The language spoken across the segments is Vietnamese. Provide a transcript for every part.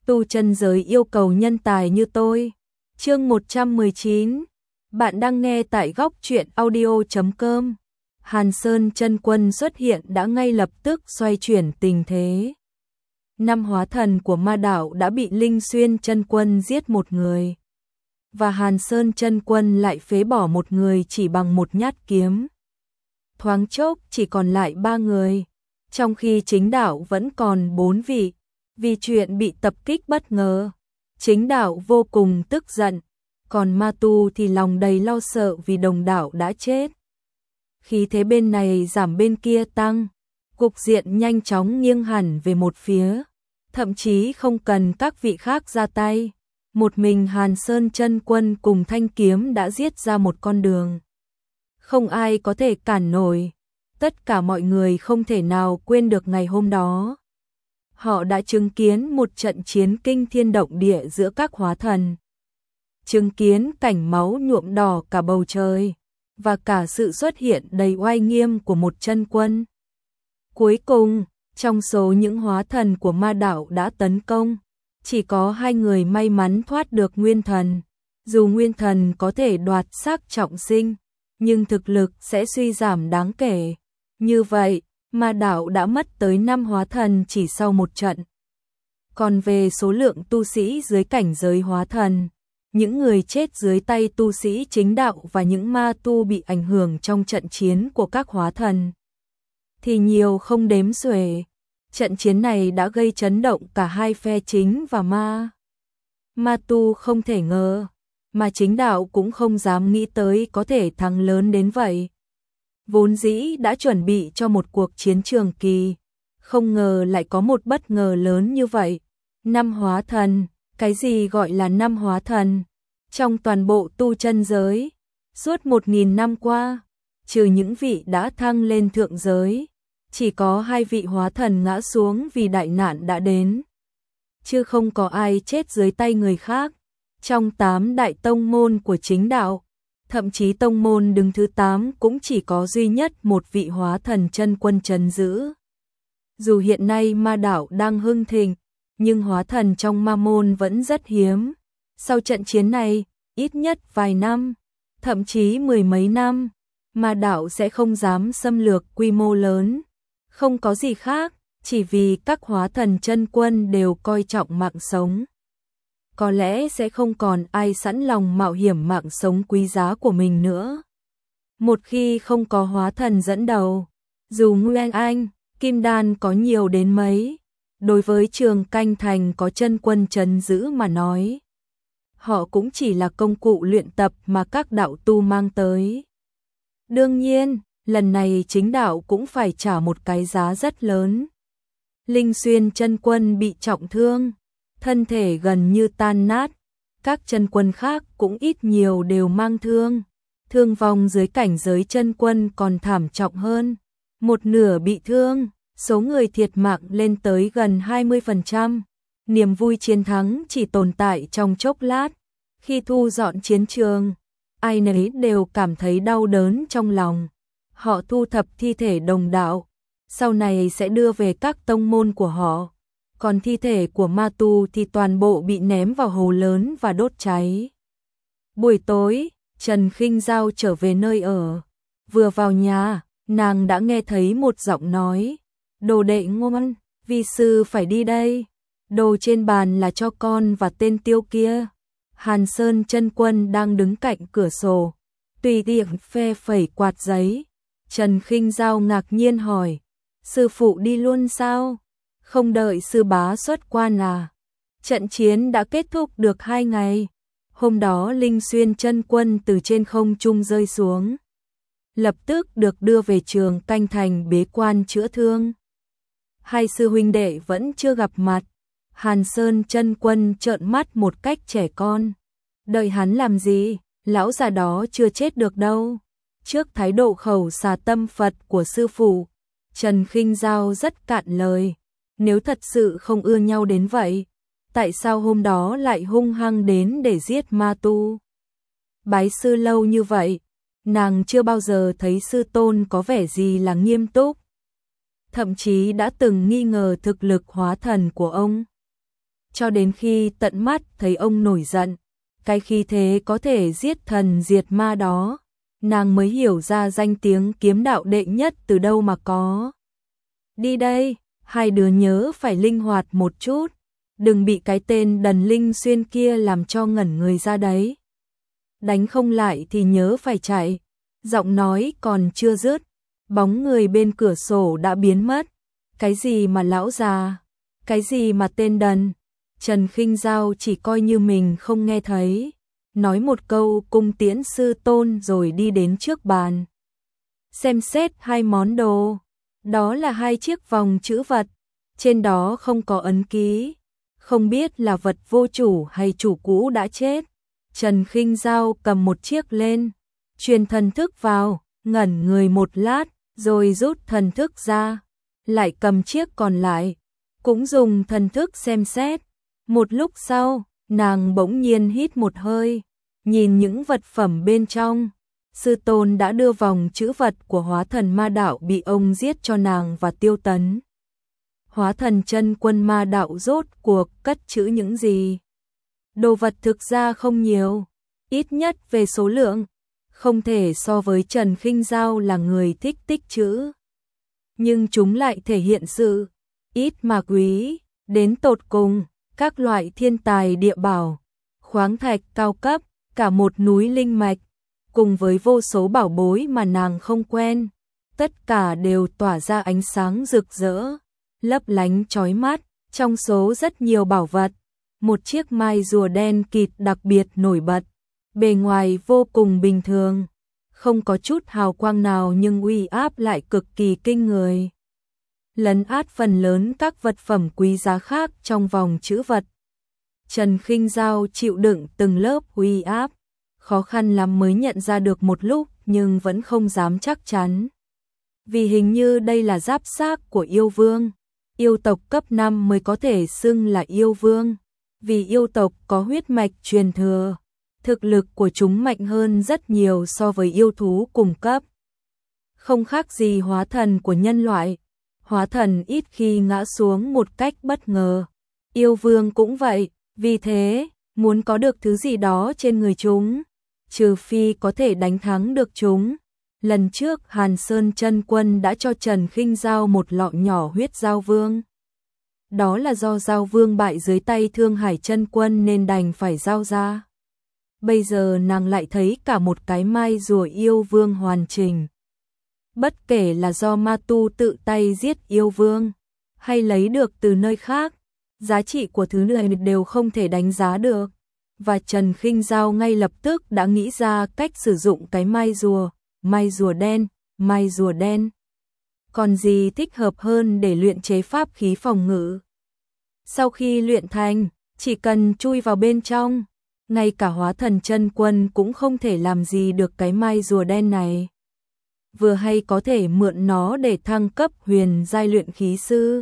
tu chân giới yêu cầu nhân tài như tôi. Chương 119. Bạn đang nghe tại góc truyện audio.com. Hàn Sơn chân quân xuất hiện đã ngay lập tức xoay chuyển tình thế. 5 hóa thần của ma đạo đã bị Linh Xuyên chân quân giết một người, và Hàn Sơn chân quân lại phế bỏ một người chỉ bằng một nhát kiếm. Thoáng chốc chỉ còn lại 3 người, trong khi chính đạo vẫn còn 4 vị. Vì chuyện bị tập kích bất ngờ, chính đạo vô cùng tức giận, còn ma tu thì lòng đầy lo sợ vì đồng đạo đã chết. Khí thế bên này giảm bên kia tăng, cục diện nhanh chóng nghiêng hẳn về một phía, thậm chí không cần các vị khác ra tay. Một mình Hàn Sơn chân quân cùng thanh kiếm đã giết ra một con đường. Không ai có thể cản nổi, tất cả mọi người không thể nào quên được ngày hôm đó. Họ đã chứng kiến một trận chiến kinh thiên động địa giữa các hóa thần. Chứng kiến cảnh máu nhuộm đỏ cả bầu trời, và cả sự xuất hiện đầy oai nghiêm của một chân quân. Cuối cùng, trong số những hóa thần của ma đạo đã tấn công, chỉ có 2 người may mắn thoát được nguyên thần. Dù nguyên thần có thể đoạt xác trọng sinh, nhưng thực lực sẽ suy giảm đáng kể. Như vậy, ma đạo đã mất tới 5 hóa thần chỉ sau một trận. Còn về số lượng tu sĩ dưới cảnh giới hóa thần, những người chết dưới tay tu sĩ chính đạo và những ma tu bị ảnh hưởng trong trận chiến của các hóa thần, thì nhiều không đếm xuể. Trận chiến này đã gây chấn động cả hai phe chính và ma. Ma tu không thể ngờ, mà chính đạo cũng không dám nghĩ tới có thể thắng lớn đến vậy. Vốn dĩ đã chuẩn bị cho một cuộc chiến trường kỳ, không ngờ lại có một bất ngờ lớn như vậy. 5 hóa thần, cái gì gọi là 5 hóa thần? Trong toàn bộ tu chân giới, suốt 1000 năm qua, trừ những vị đã thăng lên thượng giới, chỉ có 2 vị hóa thần ngã xuống vì đại nạn đã đến, chứ không có ai chết dưới tay người khác. Trong 8 đại tông môn của chính đạo, thậm chí tông môn đứng thứ 8 cũng chỉ có duy nhất một vị hóa thần chân quân trấn giữ. Dù hiện nay ma đạo đang hưng thịnh, nhưng hóa thần trong ma môn vẫn rất hiếm. Sau trận chiến này, ít nhất vài năm, thậm chí 10 mấy năm, ma đạo sẽ không dám xâm lược quy mô lớn. Không có gì khác, chỉ vì các hóa thần chân quân đều coi trọng mạng sống. Có lẽ sẽ không còn ai sẵn lòng mạo hiểm mạng sống quý giá của mình nữa. Một khi không có hóa thần dẫn đầu, dù Nguyên Anh, Kim Đan có nhiều đến mấy, đối với Trường Canh Thành có chân quân trấn giữ mà nói, họ cũng chỉ là công cụ luyện tập mà các đạo tu mang tới. Đương nhiên, lần này chính đạo cũng phải trả một cái giá rất lớn. Linh Xuyên chân quân bị trọng thương, thân thể gần như tan nát, các chân quân khác cũng ít nhiều đều mang thương. Thương vong dưới cảnh giới chân quân còn thảm trọng hơn, một nửa bị thương, số người thiệt mạng lên tới gần 20%. Niềm vui chiến thắng chỉ tồn tại trong chốc lát. Khi thu dọn chiến trường, ai nấy đều cảm thấy đau đớn trong lòng. Họ thu thập thi thể đồng đạo, sau này sẽ đưa về các tông môn của họ. Còn thi thể của ma tu thì toàn bộ bị ném vào hồ lớn và đốt cháy. Buổi tối, Trần Khinh Giao trở về nơi ở. Vừa vào nhà, nàng đã nghe thấy một giọng nói. Đồ đệ ngoan, vi sư phải đi đây. Đồ trên bàn là cho con và tên Tiêu kia. Hàn Sơn chân quân đang đứng cạnh cửa sổ, tùy tiện phe phẩy quạt giấy. Trần Khinh Giao ngạc nhiên hỏi, sư phụ đi luôn sao? Không đợi sư bá xuất quan à? Trận chiến đã kết thúc được 2 ngày. Hôm đó Linh Xuyên chân quân từ trên không trung rơi xuống, lập tức được đưa về Trường Canh Thành bế quan chữa thương. 2 sư huynh đệ vẫn chưa gặp mặt. Hàn Sơn chân quân trợn mắt một cách trẻ con. Đợi hắn làm gì? Lão già đó chưa chết được đâu. Trước thái độ khẩu xà tâm Phật của sư phụ, Trần Khinh Giao rất cạn lời. Nếu thật sự không ưa nhau đến vậy, tại sao hôm đó lại hung hăng đến để giết ma tu? Bái sư lâu như vậy, nàng chưa bao giờ thấy sư tôn có vẻ gì là nghiêm túc. Thậm chí đã từng nghi ngờ thực lực hóa thần của ông. cho đến khi tận mắt thấy ông nổi giận, cái khí thế có thể giết thần diệt ma đó, nàng mới hiểu ra danh tiếng kiếm đạo đệ nhất từ đâu mà có. Đi đây, hai đứa nhớ phải linh hoạt một chút, đừng bị cái tên Đần Linh Xuyên kia làm cho ngẩn người ra đấy. Đánh không lại thì nhớ phải chạy. Giọng nói còn chưa dứt, bóng người bên cửa sổ đã biến mất. Cái gì mà lão già, cái gì mà tên Đần. Trần Khinh Dao chỉ coi như mình không nghe thấy, nói một câu cung tiễn sư tôn rồi đi đến trước bàn. Xem xét hai món đồ, đó là hai chiếc vòng chữ vật, trên đó không có ấn ký, không biết là vật vô chủ hay chủ cũ đã chết. Trần Khinh Dao cầm một chiếc lên, truyền thần thức vào, ngẩn người một lát, rồi rút thần thức ra, lại cầm chiếc còn lại, cũng dùng thần thức xem xét. Một lúc sau, nàng bỗng nhiên hít một hơi, nhìn những vật phẩm bên trong. Sư tôn đã đưa vòng chữ vật của Hóa Thần Ma Đạo bị ông giết cho nàng và Tiêu Tấn. Hóa Thần Chân Quân Ma Đạo rốt cuộc cất trữ những gì? Đồ vật thực ra không nhiều, ít nhất về số lượng, không thể so với Trần Khinh Dao là người thích tích trữ. Nhưng chúng lại thể hiện sự ít mà quý, đến tột cùng, các loại thiên tài địa bảo, khoáng thạch cao cấp, cả một núi linh mạch, cùng với vô số bảo bối mà nàng không quen, tất cả đều tỏa ra ánh sáng rực rỡ, lấp lánh chói mắt. Trong số rất nhiều bảo vật, một chiếc mai rùa đen kịt đặc biệt nổi bật, bề ngoài vô cùng bình thường, không có chút hào quang nào nhưng uy áp lại cực kỳ kinh người, lấn át phần lớn các vật phẩm quý giá khác trong vòng chữ vật. Trần Khinh Dao chịu đựng từng lớp uy áp, khó khăn lắm mới nhận ra được một lúc nhưng vẫn không dám chắc chắn. Vì hình như đây là giáp xác của yêu vương, yêu tộc cấp 5 mới có thể xưng là yêu vương, vì yêu tộc có huyết mạch truyền thừa, thực lực của chúng mạnh hơn rất nhiều so với yêu thú cùng cấp. Không khác gì hóa thần của nhân loại, hóa thần ít khi ngã xuống một cách bất ngờ, yêu vương cũng vậy, vì thế, muốn có được thứ gì đó trên người chúng, trừ phi có thể đánh thắng được chúng. Lần trước Hàn Sơn Chân Quân đã cho Trần Khinh Dao một lọ nhỏ huyết giao vương. Đó là do giao vương bại dưới tay Thương Hải Chân Quân nên đành phải giao ra. Bây giờ nàng lại thấy cả một cái mai rùa yêu vương hoàn chỉnh. Bất kể là do ma tu tự tay giết yêu vương, hay lấy được từ nơi khác, giá trị của thứ này đều không thể đánh giá được. Và Trần Khinh Dao ngay lập tức đã nghĩ ra cách sử dụng cái mai rùa đen, mai rùa đen. Còn gì thích hợp hơn để luyện chế pháp khí phòng ngự? Sau khi luyện thành, chỉ cần chui vào bên trong, ngay cả Hóa Thần Chân Quân cũng không thể làm gì được cái mai rùa đen này. Vừa hay có thể mượn nó để thăng cấp huyền giai luyện khí sư.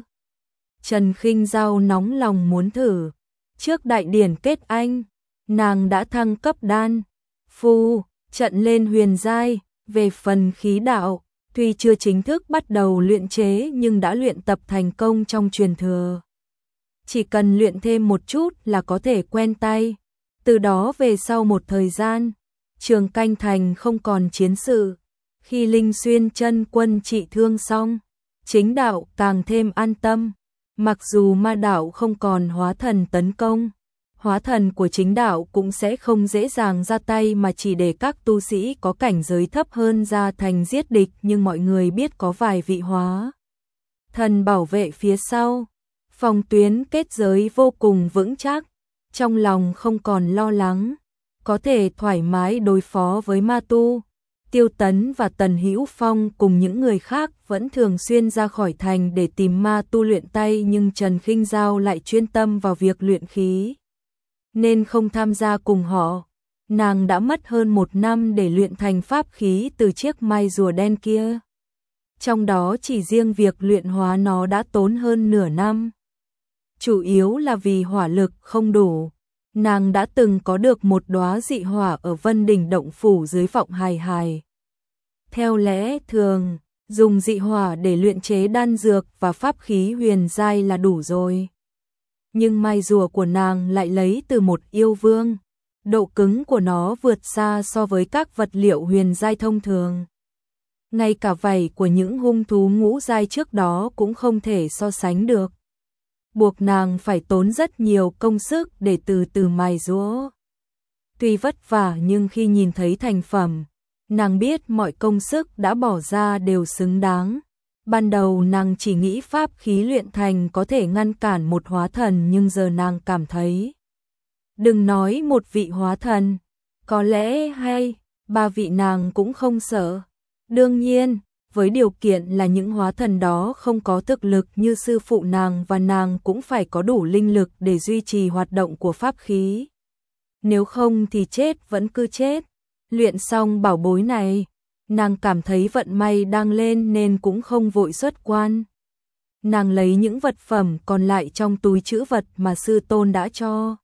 Trần Khinh Dao nóng lòng muốn thử. Trước đại điển kết anh, nàng đã thăng cấp đan, phu, trận lên huyền giai. Về phần khí đạo, tuy chưa chính thức bắt đầu luyện chế nhưng đã luyện tập thành công trong truyền thừa. Chỉ cần luyện thêm một chút là có thể quen tay. Từ đó về sau một thời gian, Trường Canh Thành không còn chiến sự. Khi Linh Xuyên Chân Quân trị thương xong, chính đạo càng thêm an tâm. Mặc dù ma đạo không còn hóa thần tấn công, hóa thần của chính đạo cũng sẽ không dễ dàng ra tay mà chỉ để các tu sĩ có cảnh giới thấp hơn ra thành giết địch, nhưng mọi người biết có vài vị hóa thần bảo vệ phía sau, phòng tuyến kết giới vô cùng vững chắc, trong lòng không còn lo lắng, có thể thoải mái đối phó với ma tu. Tiêu Tấn và Tần Hữu Phong cùng những người khác vẫn thường xuyên ra khỏi thành để tìm ma tu luyện tay, nhưng Trần Khinh Dao lại chuyên tâm vào việc luyện khí, nên không tham gia cùng họ. Nàng đã mất hơn 1 năm để luyện thành pháp khí từ chiếc mai rùa đen kia. Trong đó chỉ riêng việc luyện hóa nó đã tốn hơn nửa năm. Chủ yếu là vì hỏa lực không đủ. Nàng đã từng có được một đóa dị hỏa ở Vân Đỉnh Động Phủ dưới Vọng Hài Hài. Theo lẽ thường, dùng dị hỏa để luyện chế đan dược và pháp khí huyền giai là đủ rồi. nhưng mai rùa của nàng lại lấy từ một yêu vương. Độ cứng của nó vượt xa so với các vật liệu huyền giai thông thường. Ngay cả vảy của những hung thú ngũ giai trước đó cũng không thể so sánh được. Buộc nàng phải tốn rất nhiều công sức để từ từ mài giũa. Tuy vất vả nhưng khi nhìn thấy thành phẩm, nàng biết mọi công sức đã bỏ ra đều xứng đáng. Ban đầu nàng chỉ nghĩ pháp khí luyện thành có thể ngăn cản một hóa thần, nhưng giờ nàng cảm thấy, đừng nói một vị hóa thần, có lẽ 2-3 vị nàng cũng không sợ. Đương nhiên, với điều kiện là những hóa thần đó không có thực lực như sư phụ nàng, và nàng cũng phải có đủ linh lực để duy trì hoạt động của pháp khí. Nếu không thì chết vẫn cứ chết. Luyện xong bảo bối này, nàng cảm thấy vận may đang lên nên cũng không vội xuất quan. Nàng lấy những vật phẩm còn lại trong túi trữ vật mà sư tôn đã cho.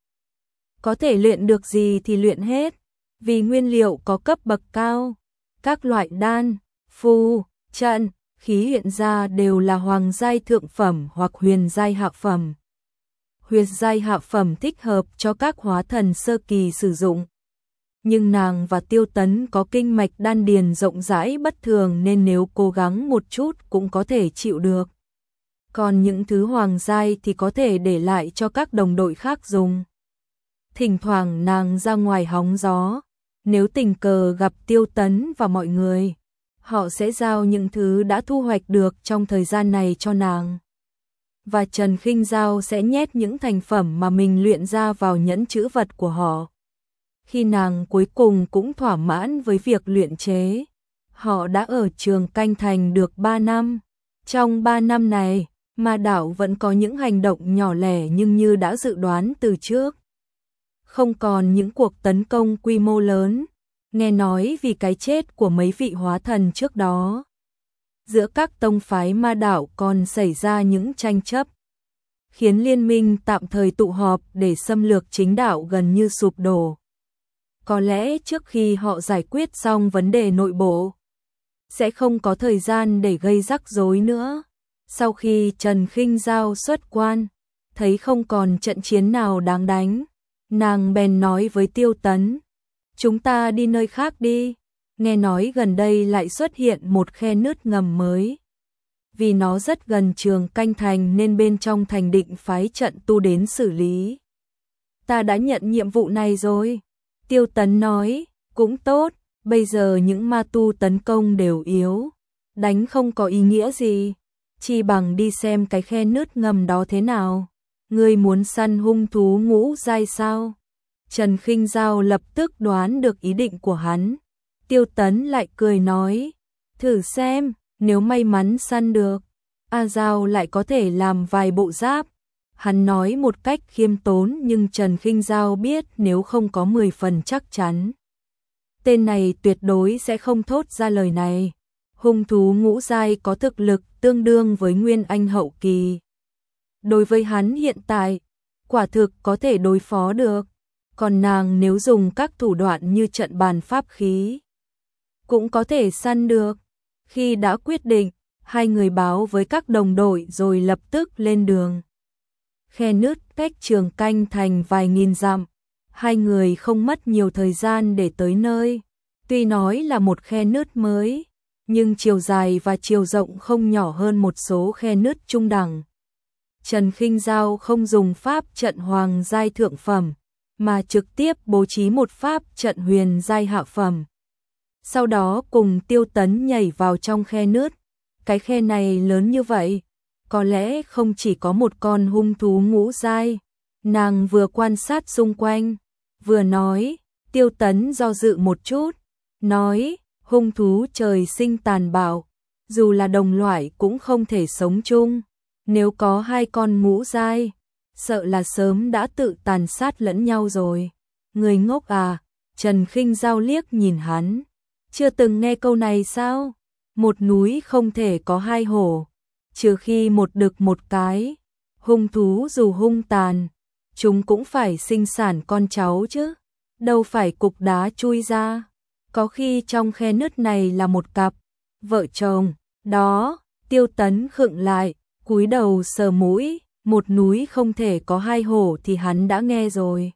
Có thể luyện được gì thì luyện hết, vì nguyên liệu có cấp bậc cao. Các loại đan, phù, trận, khí hiện ra đều là hoàng giai thượng phẩm hoặc huyền giai hạ phẩm. Huyền giai hạ phẩm thích hợp cho các hóa thần sơ kỳ sử dụng. Nhưng nàng và Tiêu Tấn có kinh mạch đan điền rộng rãi bất thường nên nếu cố gắng một chút cũng có thể chịu được. Còn những thứ hoàng giai thì có thể để lại cho các đồng đội khác dùng. Thỉnh thoảng nàng ra ngoài hóng gió, nếu tình cờ gặp Tiêu Tấn và mọi người, họ sẽ giao những thứ đã thu hoạch được trong thời gian này cho nàng. Và Trần Khinh Giao sẽ nhét những thành phẩm mà mình luyện ra vào nhẫn trữ vật của họ. Khi nàng cuối cùng cũng thỏa mãn với việc luyện chế, họ đã ở Trường Canh Thành được 3 năm. Trong 3 năm này, Ma Đạo vẫn có những hành động nhỏ lẻ nhưng như đã dự đoán từ trước. Không còn những cuộc tấn công quy mô lớn, nghe nói vì cái chết của mấy vị hóa thần trước đó. Giữa các tông phái Ma Đạo còn xảy ra những tranh chấp, khiến liên minh tạm thời tụ họp để xâm lược chính đạo gần như sụp đổ. Có lẽ trước khi họ giải quyết xong vấn đề nội bộ, sẽ không có thời gian để gây rắc rối nữa. Sau khi Trần Khinh Giao xuất quan, thấy không còn trận chiến nào đáng đánh, nàng bèn nói với Tiêu Tấn, chúng ta đi nơi khác đi, nghe nói gần đây lại xuất hiện một khe nứt ngầm mới. Vì nó rất gần Trường Canh Thành nên bên trong thành định phái trận tu đến xử lý. Ta đã nhận nhiệm vụ này rồi. Tiêu Tấn nói, cũng tốt, bây giờ những ma tu tấn công đều yếu, đánh không có ý nghĩa gì, chỉ bằng đi xem cái khe nứt ngầm đó thế nào. Ngươi muốn săn hung thú ngũ giai sao? Trần Khinh Giao lập tức đoán được ý định của hắn. Tiêu Tấn lại cười nói, thử xem, nếu may mắn săn được, A Giao lại có thể làm vài bộ giáp. Hắn nói một cách khiêm tốn nhưng Trần Khinh Giao biết nếu không có 10 phần chắc chắn, tên này tuyệt đối sẽ không thốt ra lời này. Hung thú ngũ giai có thực lực tương đương với Nguyên Anh hậu kỳ. Đối với hắn hiện tại, quả thực có thể đối phó được. Còn nàng nếu dùng các thủ đoạn như trận bàn pháp khí, cũng có thể săn được. Khi đã quyết định, hai người báo với các đồng đội rồi lập tức lên đường. Khe nứt cách Trường Canh Thành vài nghìn dặm, hai người không mất nhiều thời gian để tới nơi. Tuy nói là một khe nứt mới, nhưng chiều dài và chiều rộng không nhỏ hơn một số khe nứt trung đẳng. Trần Khinh Giao không dùng pháp trận hoàng giai thượng phẩm, mà trực tiếp bố trí một pháp trận huyền giai hạ phẩm. Sau đó cùng Tiêu Tấn nhảy vào trong khe nứt. Cái khe này lớn như vậy, có lẽ không chỉ có một con hung thú ngũ giai. Nàng vừa quan sát xung quanh, vừa nói. Tiêu Tấn do dự một chút, nói, hung thú trời sinh tàn bạo, dù là đồng loại cũng không thể sống chung. Nếu có hai con ngũ giai, sợ là sớm đã tự tàn sát lẫn nhau rồi. Người ngốc à? Trần Khinh Giao liếc nhìn hắn. Chưa từng nghe câu này sao? Một núi không thể có hai hổ, trừ khi một đực một cái. Hung thú dù hung tàn, chúng cũng phải sinh sản con cháu chứ, đâu phải cục đá chui ra. Có khi trong khe nứt này là một cặp vợ chồng. Đó, Tiêu Tấn khựng lại, cúi đầu sờ mũi, một núi không thể có hai hổ thì hắn đã nghe rồi.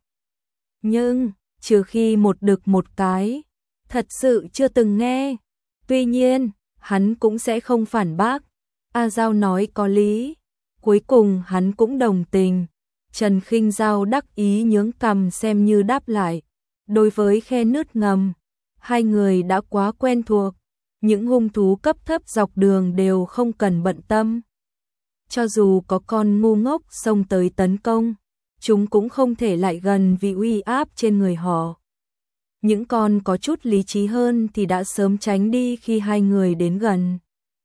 Nhưng, trừ khi một đực một cái, thật sự chưa từng nghe. Tuy nhiên, hắn cũng sẽ không phản bác. A Giao nói có lý. Cuối cùng hắn cũng đồng tình. Trần Khinh Giao đắc ý nhướng cằm xem như đáp lại. Đối với khe nứt ngầm, hai người đã quá quen thuộc. Những hung thú cấp thấp dọc đường đều không cần bận tâm. Cho dù có con ngu ngốc xông tới tấn công, chúng cũng không thể lại gần vì uy áp trên người họ. Những con có chút lý trí hơn thì đã sớm tránh đi khi hai người đến gần.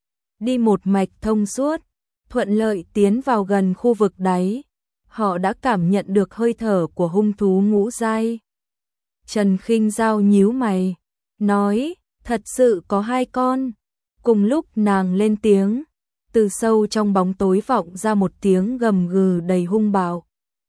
Đi một mạch thông suốt, thuận lợi tiến vào gần khu vực đáy, họ đã cảm nhận được hơi thở của hung thú ngũ giai. Trần Khinh Giao nhíu mày, nói, thật sự có hai con. Cùng lúc nàng lên tiếng, từ sâu trong bóng tối vọng ra một tiếng gầm gừ đầy hung bạo.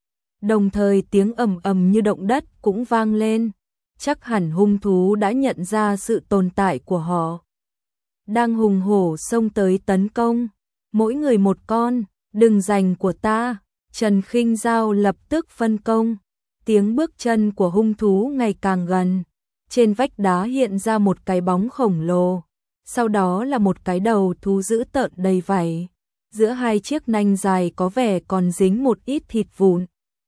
Đồng thời tiếng ầm ầm như động đất cũng vang lên, chắc hẳn hung thú đã nhận ra sự tồn tại của họ. Đang hùng hổ xông tới tấn công, mỗi người một con, đừng giành của ta. Trần Khinh Giao lập tức phân công, tiếng bước chân của hung thú ngày càng gần. Trên vách đá hiện ra một cái bóng khổng lồ, sau đó là một cái đầu thú dữ tợn đầy vảy. Giữa hai chiếc nanh dài có vẻ còn dính một ít thịt vụn.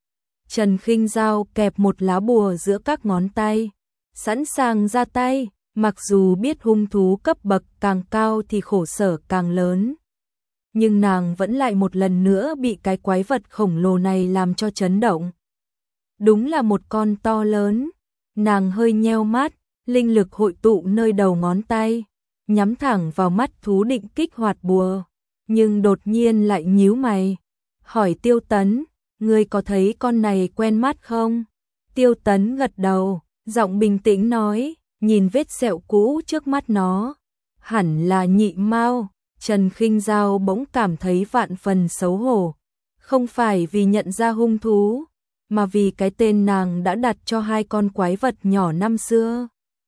Trần Khinh Giao kẹp một lá bùa giữa các ngón tay, sẵn sàng ra tay, mặc dù biết hung thú cấp bậc càng cao thì khổ sở càng lớn. Nhưng nàng vẫn lại một lần nữa bị cái quái vật khổng lồ này làm cho chấn động. Đúng là một con to lớn, nàng hơi nheo mắt, linh lực hội tụ nơi đầu ngón tay, nhắm thẳng vào mắt thú định kích hoạt bùa, nhưng đột nhiên lại nhíu mày, hỏi Tiêu Tấn, ngươi có thấy con này quen mắt không? Tiêu Tấn gật đầu, giọng bình tĩnh nói, nhìn vết sẹo cũ trước mắt nó, hẳn là Nhị Mao. Trần Khinh Giao bỗng cảm thấy vạn phần xấu hổ, không phải vì nhận ra hung thú, mà vì cái tên nàng đã đặt cho hai con quái vật nhỏ năm xưa.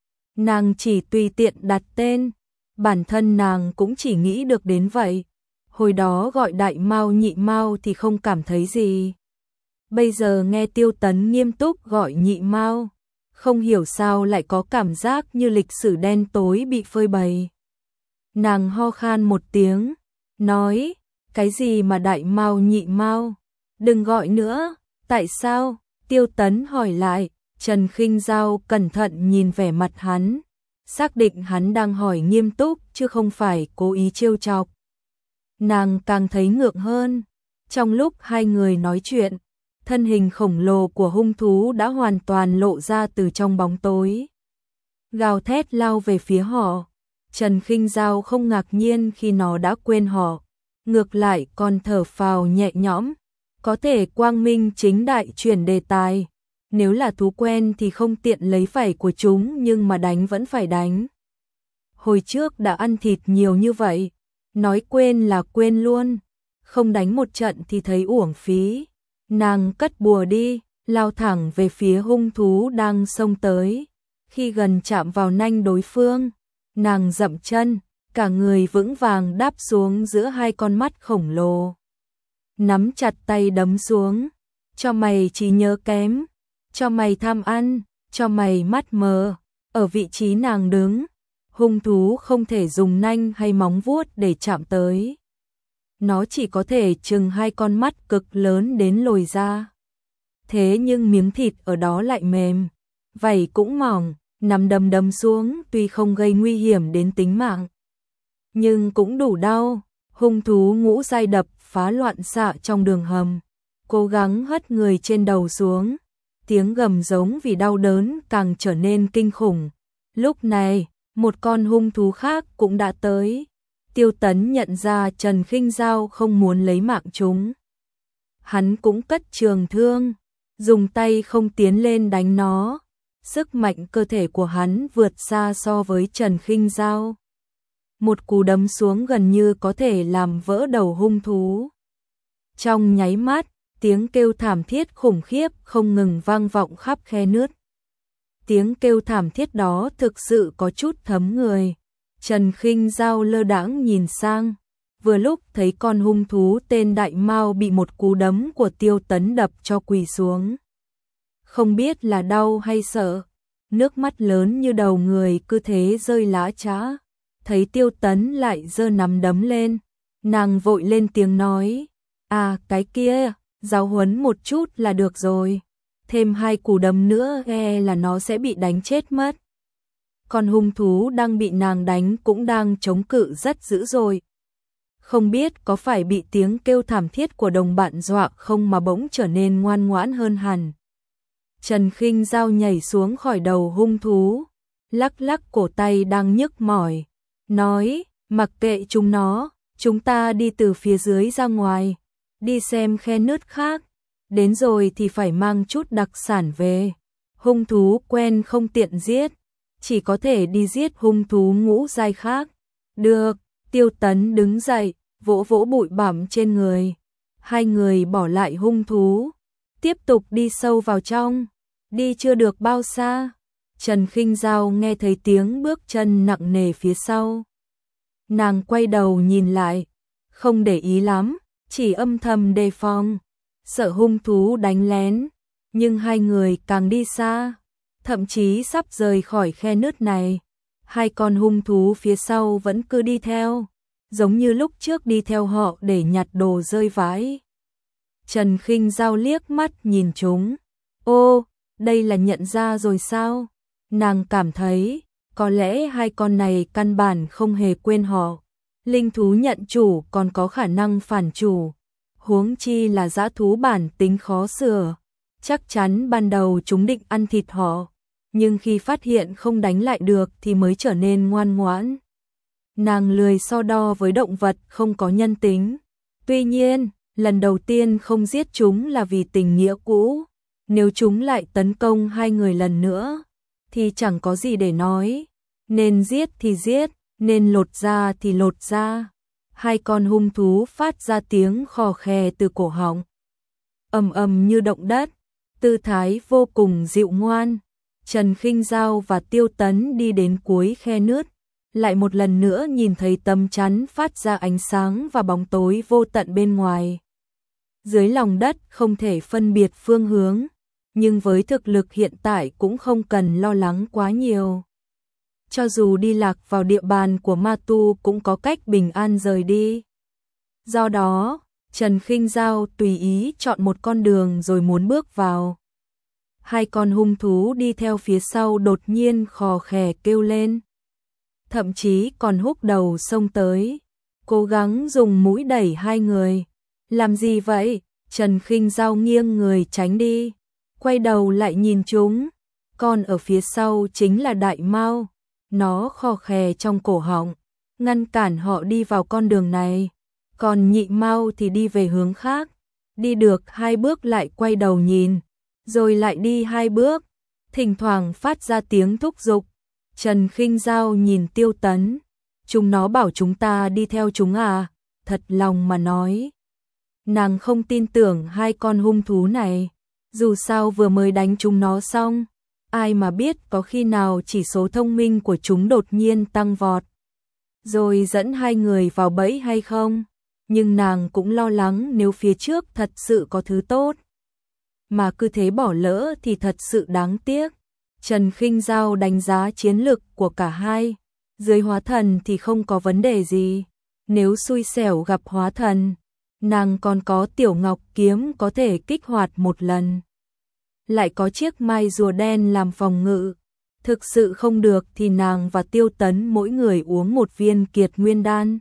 Nàng chỉ tùy tiện đặt tên, bản thân nàng cũng chỉ nghĩ được đến vậy. Hồi đó gọi Đại Mao Nhị Mao thì không cảm thấy gì. Bây giờ nghe Tiêu Tấn nghiêm túc gọi Nhị Mao, không hiểu sao lại có cảm giác như lịch sử đen tối bị phơi bày. Nàng ho khan một tiếng, nói, cái gì mà Đại Mao Nhị Mao, đừng gọi nữa. Tại sao? Tiêu Tấn hỏi lại. Trần Khinh Giao cẩn thận nhìn vẻ mặt hắn, xác định hắn đang hỏi nghiêm túc chứ không phải cố ý trêu chọc. Nàng càng thấy ngượng hơn. Trong lúc hai người nói chuyện, thân hình khổng lồ của hung thú đã hoàn toàn lộ ra từ trong bóng tối, gào thét lao về phía họ. Trần Khinh Giao không ngạc nhiên khi nó đã quên họ, ngược lại còn thở phào nhẹ nhõm, có thể quang minh chính đại chuyển đề tài. Nếu là thú quen thì không tiện lấy vảy của chúng, nhưng mà đánh vẫn phải đánh. Hồi trước đã ăn thịt nhiều như vậy, nói quên là quên luôn, không đánh một trận thì thấy uổng phí. Nàng cất bùa đi, lao thẳng về phía hung thú đang xông tới. Khi gần chạm vào nanh đối phương, nàng dậm chân, cả người vững vàng đáp xuống giữa hai con mắt khổng lồ. Nắm chặt tay đấm xuống, cho mày trí nhớ kém, cho mày tham ăn, cho mày mắt mờ. Ở vị trí nàng đứng, hung thú không thể dùng nanh hay móng vuốt để chạm tới. Nó chỉ có thể chừng hai con mắt cực lớn đến lồi ra. Thế nhưng miếng thịt ở đó lại mềm, vảy cũng mỏng, nằm đầm xuống tuy không gây nguy hiểm đến tính mạng, nhưng cũng đủ đau. Hung thú ngũ giai đập phá loạn xạ trong đường hầm, cố gắng hất người trên đầu xuống. Tiếng gầm giống vì đau đớn càng trở nên kinh khủng. Lúc này, một con hung thú khác cũng đã tới. Tiêu Tấn nhận ra Trần Khinh Giao không muốn lấy mạng chúng. Hắn cũng cất trường thương, dùng tay không tiến lên đánh nó. Sức mạnh cơ thể của hắn vượt xa so với Trần Khinh Giao. Một cú đấm xuống gần như có thể làm vỡ đầu hung thú. Trong nháy mắt, tiếng kêu thảm thiết khủng khiếp không ngừng vang vọng khắp khe nứt. Tiếng kêu thảm thiết đó thực sự có chút thấm người. Trần Khinh Giao lơ đãng nhìn sang, vừa lúc thấy con hung thú tên Đại Mao bị một cú đấm của Tiêu Tấn đập cho quỳ xuống. Không biết là đau hay sợ, nước mắt lớn như đầu người cứ thế rơi lã chã. Thấy Tiêu Tấn lại giơ nắm đấm lên, nàng vội lên tiếng nói, à cái kia, giáo huấn một chút là được rồi, thêm 2 cú đấm nữa e là nó sẽ bị đánh chết mất. Con hung thú đang bị nàng đánh cũng đang chống cự rất dữ dội. Không biết có phải bị tiếng kêu thảm thiết của đồng bạn dọa không mà bỗng trở nên ngoan ngoãn hơn hẳn. Trần Khinh Dao nhảy xuống khỏi đầu hung thú, lắc lắc cổ tay đang nhức mỏi, nói, mặc kệ chúng nó, chúng ta đi từ phía dưới ra ngoài, đi xem khe nứt khác, đến rồi thì phải mang chút đặc sản về. Hung thú quen không tiện giết, chỉ có thể đi giết hung thú ngũ giai khác. Được, Tiêu Tấn đứng dậy, vỗ vỗ bụi bặm trên người. Hai người bỏ lại hung thú, tiếp tục đi sâu vào trong. Đi chưa được bao xa, Trần Khinh Dao nghe thấy tiếng bước chân nặng nề phía sau. Nàng quay đầu nhìn lại, không để ý lắm, chỉ âm thầm đề phòng, sợ hung thú đánh lén. Nhưng hai người càng đi xa, thậm chí sắp rời khỏi khe nứt này, hai con hung thú phía sau vẫn cứ đi theo, giống như lúc trước đi theo họ để nhặt đồ rơi vãi. Trần Khinh Dao liếc mắt nhìn chúng. Ô, đây là nhận ra rồi sao? Nàng cảm thấy, có lẽ hai con này căn bản không hề quên họ. Linh thú nhận chủ còn có khả năng phản chủ, huống chi là dã thú bản tính khó sửa. Chắc chắn ban đầu chúng định ăn thịt họ, nhưng khi phát hiện không đánh lại được thì mới trở nên ngoan ngoãn. Nàng lười so đo với động vật không có nhân tính. Tuy nhiên, lần đầu tiên không giết chúng là vì tình nghĩa cũ. Nếu chúng lại tấn công hai người lần nữa, thì chẳng có gì để nói. Nên giết thì giết, nên lột da thì lột da. Hai con hung thú phát ra tiếng khò khè từ cổ họng, ầm ầm như động đất, tư thái vô cùng dịu ngoan. Trần Khinh Dao và Tiêu Tấn đi đến cuối khe nứt, lại một lần nữa nhìn thấy tấm chắn phát ra ánh sáng và bóng tối vô tận bên ngoài. Dưới lòng đất không thể phân biệt phương hướng, nhưng với thực lực hiện tại cũng không cần lo lắng quá nhiều. Cho dù đi lạc vào địa bàn của ma tu cũng có cách bình an rời đi. Do đó, Trần Khinh Dao tùy ý chọn một con đường rồi muốn bước vào. Hai con hung thú đi theo phía sau đột nhiên khò khè kêu lên, thậm chí còn húc đầu xông tới, cố gắng dùng mũi đẩy hai người. Làm gì vậy? Trần Khinh Dao nghiêng người tránh đi, quay đầu lại nhìn chúng. Con ở phía sau chính là Đại Mao, nó khò khè trong cổ họng, ngăn cản họ đi vào con đường này. Còn Nhị Mao thì đi về hướng khác, đi được 2 bước lại quay đầu nhìn, rồi lại đi 2 bước, thỉnh thoảng phát ra tiếng thúc giục. Trần Khinh Dao nhìn Tiêu Tấn, chúng nó bảo chúng ta đi theo chúng à? Thật lòng mà nói, nàng không tin tưởng hai con hung thú này, dù sao vừa mới đánh chúng nó xong, ai mà biết có khi nào chỉ số thông minh của chúng đột nhiên tăng vọt, rồi dẫn hai người vào bẫy hay không. Nhưng nàng cũng lo lắng nếu phía trước thật sự có thứ tốt, mà cứ thế bỏ lỡ thì thật sự đáng tiếc. Trần Khinh Dao đánh giá chiến lực của cả hai, dưới hóa thần thì không có vấn đề gì, nếu xui xẻo gặp hóa thần, nàng còn có Tiểu Ngọc kiếm có thể kích hoạt một lần, lại có chiếc mai rùa đen làm phòng ngự. Thực sự không được thì nàng và Tiêu Tấn mỗi người uống một viên kiệt nguyên đan,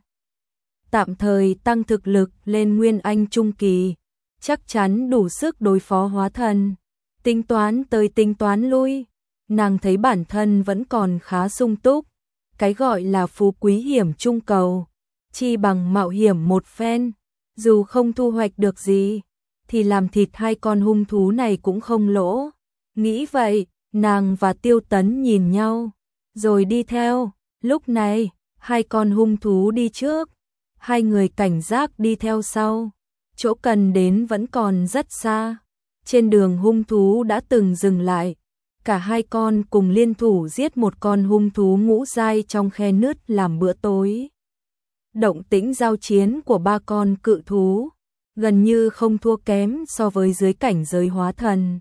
tạm thời tăng thực lực lên nguyên anh trung kỳ, chắc chắn đủ sức đối phó hóa thần. Tính toán tới tính toán lui, nàng thấy bản thân vẫn còn khá sung túc. Cái gọi là phú quý hiểm trung cầu, chi bằng mạo hiểm một phen, dù không thu hoạch được gì, thì làm thịt hai con hung thú này cũng không lỗ. Nghĩ vậy, nàng và Tiêu Tấn nhìn nhau, rồi đi theo. Lúc này, hai con hung thú đi trước, hai người cảnh giác đi theo sau. Chỗ cần đến vẫn còn rất xa. Trên đường hung thú đã từng dừng lại, cả hai con cùng liên thủ giết một con hung thú ngũ giai trong khe nứt làm bữa tối. động tĩnh giao chiến của ba con cự thú gần như không thua kém so với dưới cảnh giới hóa thần.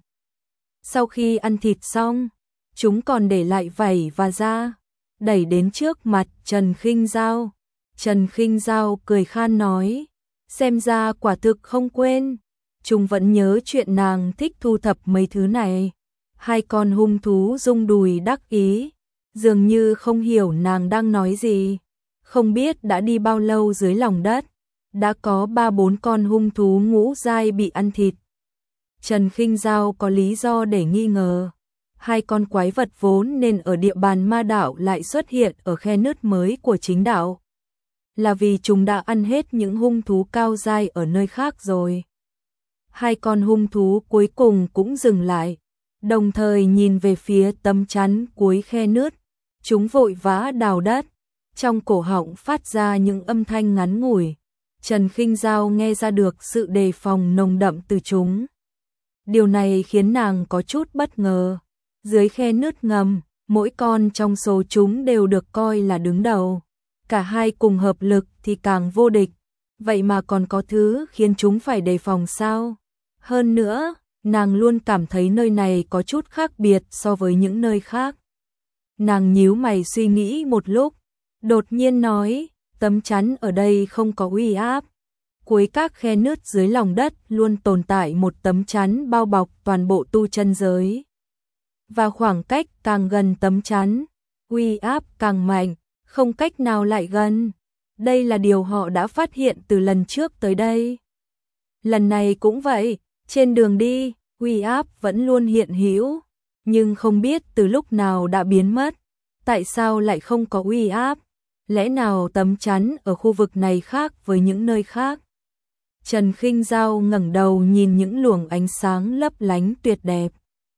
Sau khi ăn thịt xong, chúng còn để lại vảy và da, đẩy đến trước mặt Trần Khinh Dao. Trần Khinh Dao cười khan nói, xem ra quả thực không quên, chúng vẫn nhớ chuyện nàng thích thu thập mấy thứ này. Hai con hung thú rung đùi đắc ý, dường như không hiểu nàng đang nói gì. Không biết đã đi bao lâu dưới lòng đất, đã có 3-4 con hung thú ngũ giai bị ăn thịt. Trần Khinh Dao có lý do để nghi ngờ, hai con quái vật vốn nên ở địa bàn ma đạo lại xuất hiện ở khe nứt mới của chính đạo. Là vì chúng đã ăn hết những hung thú cao giai ở nơi khác rồi. Hai con hung thú cuối cùng cũng dừng lại, đồng thời nhìn về phía tấm chắn cuối khe nứt. Chúng vội vã đào đất, trong cổ họng phát ra những âm thanh ngắn ngủi. Trần Khinh Dao nghe ra được sự đề phòng nồng đậm từ chúng. Điều này khiến nàng có chút bất ngờ. Dưới khe nứt ngầm, mỗi con trong số chúng đều được coi là đứng đầu. Cả hai cùng hợp lực thì càng vô địch. Vậy mà còn có thứ khiến chúng phải đề phòng sao? Hơn nữa, nàng luôn cảm thấy nơi này có chút khác biệt so với những nơi khác. Nàng nhíu mày suy nghĩ một lúc, đột nhiên nói, tấm chắn ở đây không có uy áp. Cuối các khe nứt dưới lòng đất luôn tồn tại một tấm chắn bao bọc toàn bộ tu chân giới. Và khoảng cách càng gần tấm chắn, uy áp càng mạnh, không cách nào lại gần. Đây là điều họ đã phát hiện từ lần trước tới đây. Lần này cũng vậy, trên đường đi, uy áp vẫn luôn hiện hữu, nhưng không biết từ lúc nào đã biến mất. Tại sao lại không có uy áp? Lẽ nào tấm chắn ở khu vực này khác với những nơi khác? Trần Khinh Dao ngẩng đầu nhìn những luồng ánh sáng lấp lánh tuyệt đẹp.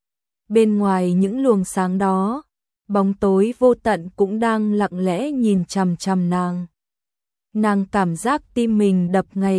Bên ngoài những luồng sáng đó, bóng tối vô tận cũng đang lặng lẽ nhìn chằm chằm nàng. Nàng cảm giác tim mình đập ngày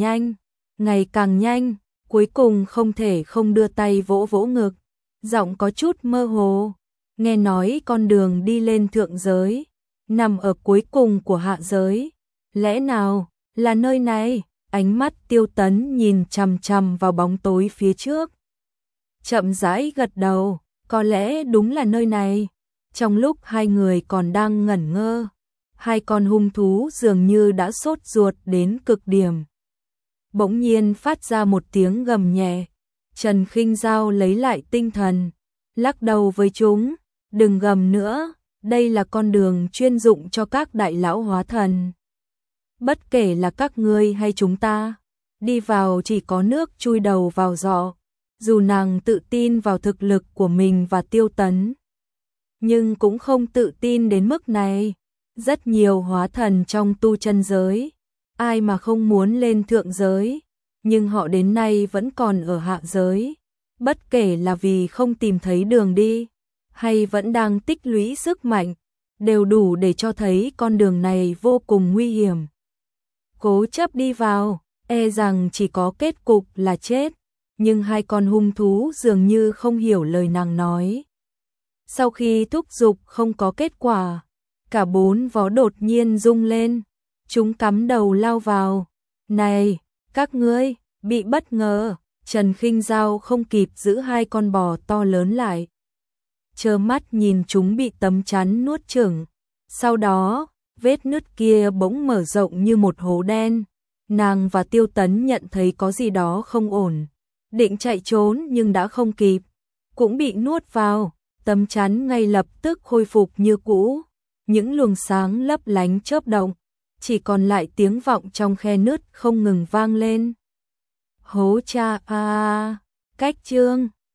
càng nhanh, cuối cùng không thể không đưa tay vỗ vỗ ngực, giọng có chút mơ hồ. Nghe nói con đường đi lên thượng giới nằm ở cuối cùng của hạ giới, lẽ nào là nơi này? Ánh mắt Tiêu Tấn nhìn chằm chằm vào bóng tối phía trước, chậm rãi gật đầu, có lẽ đúng là nơi này. Trong lúc hai người còn đang ngẩn ngơ, hai con hung thú dường như đã sốt ruột đến cực điểm. Bỗng nhiên phát ra một tiếng gầm nhẹ. Trần Khinh Dao lấy lại tinh thần, lắc đầu với chúng, đừng gầm nữa, đây là con đường chuyên dụng cho các đại lão hóa thần. Bất kể là các ngươi hay chúng ta, đi vào chỉ có nước chui đầu vào giỏ. Dù nàng tự tin vào thực lực của mình và Tiêu Tấn, nhưng cũng không tự tin đến mức này. Rất nhiều hóa thần trong tu chân giới, ai mà không muốn lên thượng giới, nhưng họ đến nay vẫn còn ở hạ giới. Bất kể là vì không tìm thấy đường đi, hay vẫn đang tích lũy sức mạnh, đều đủ để cho thấy con đường này vô cùng nguy hiểm. Cố chấp đi vào, e rằng chỉ có kết cục là chết. Nhưng hai con hung thú dường như không hiểu lời nàng nói. Sau khi thúc giục không có kết quả, cả bốn vó đột nhiên rung lên, chúng cắm đầu lao vào. Này, các ngươi, bị bất ngờ. Trần Khinh Dao không kịp giữ hai con bò to lớn lại, trơ mắt nhìn chúng bị tấm chắn nuốt chửng. Sau đó, vết nứt kia bỗng mở rộng như một hố đen. Nàng và Tiêu Tấn nhận thấy có gì đó không ổn, định chạy trốn nhưng đã không kịp, cũng bị nuốt vào. Tấm chắn ngay lập tức khôi phục như cũ, những luồng sáng lấp lánh chớp động, chỉ còn lại tiếng vọng trong khe nứt không ngừng vang lên. Hố cha a, cách chương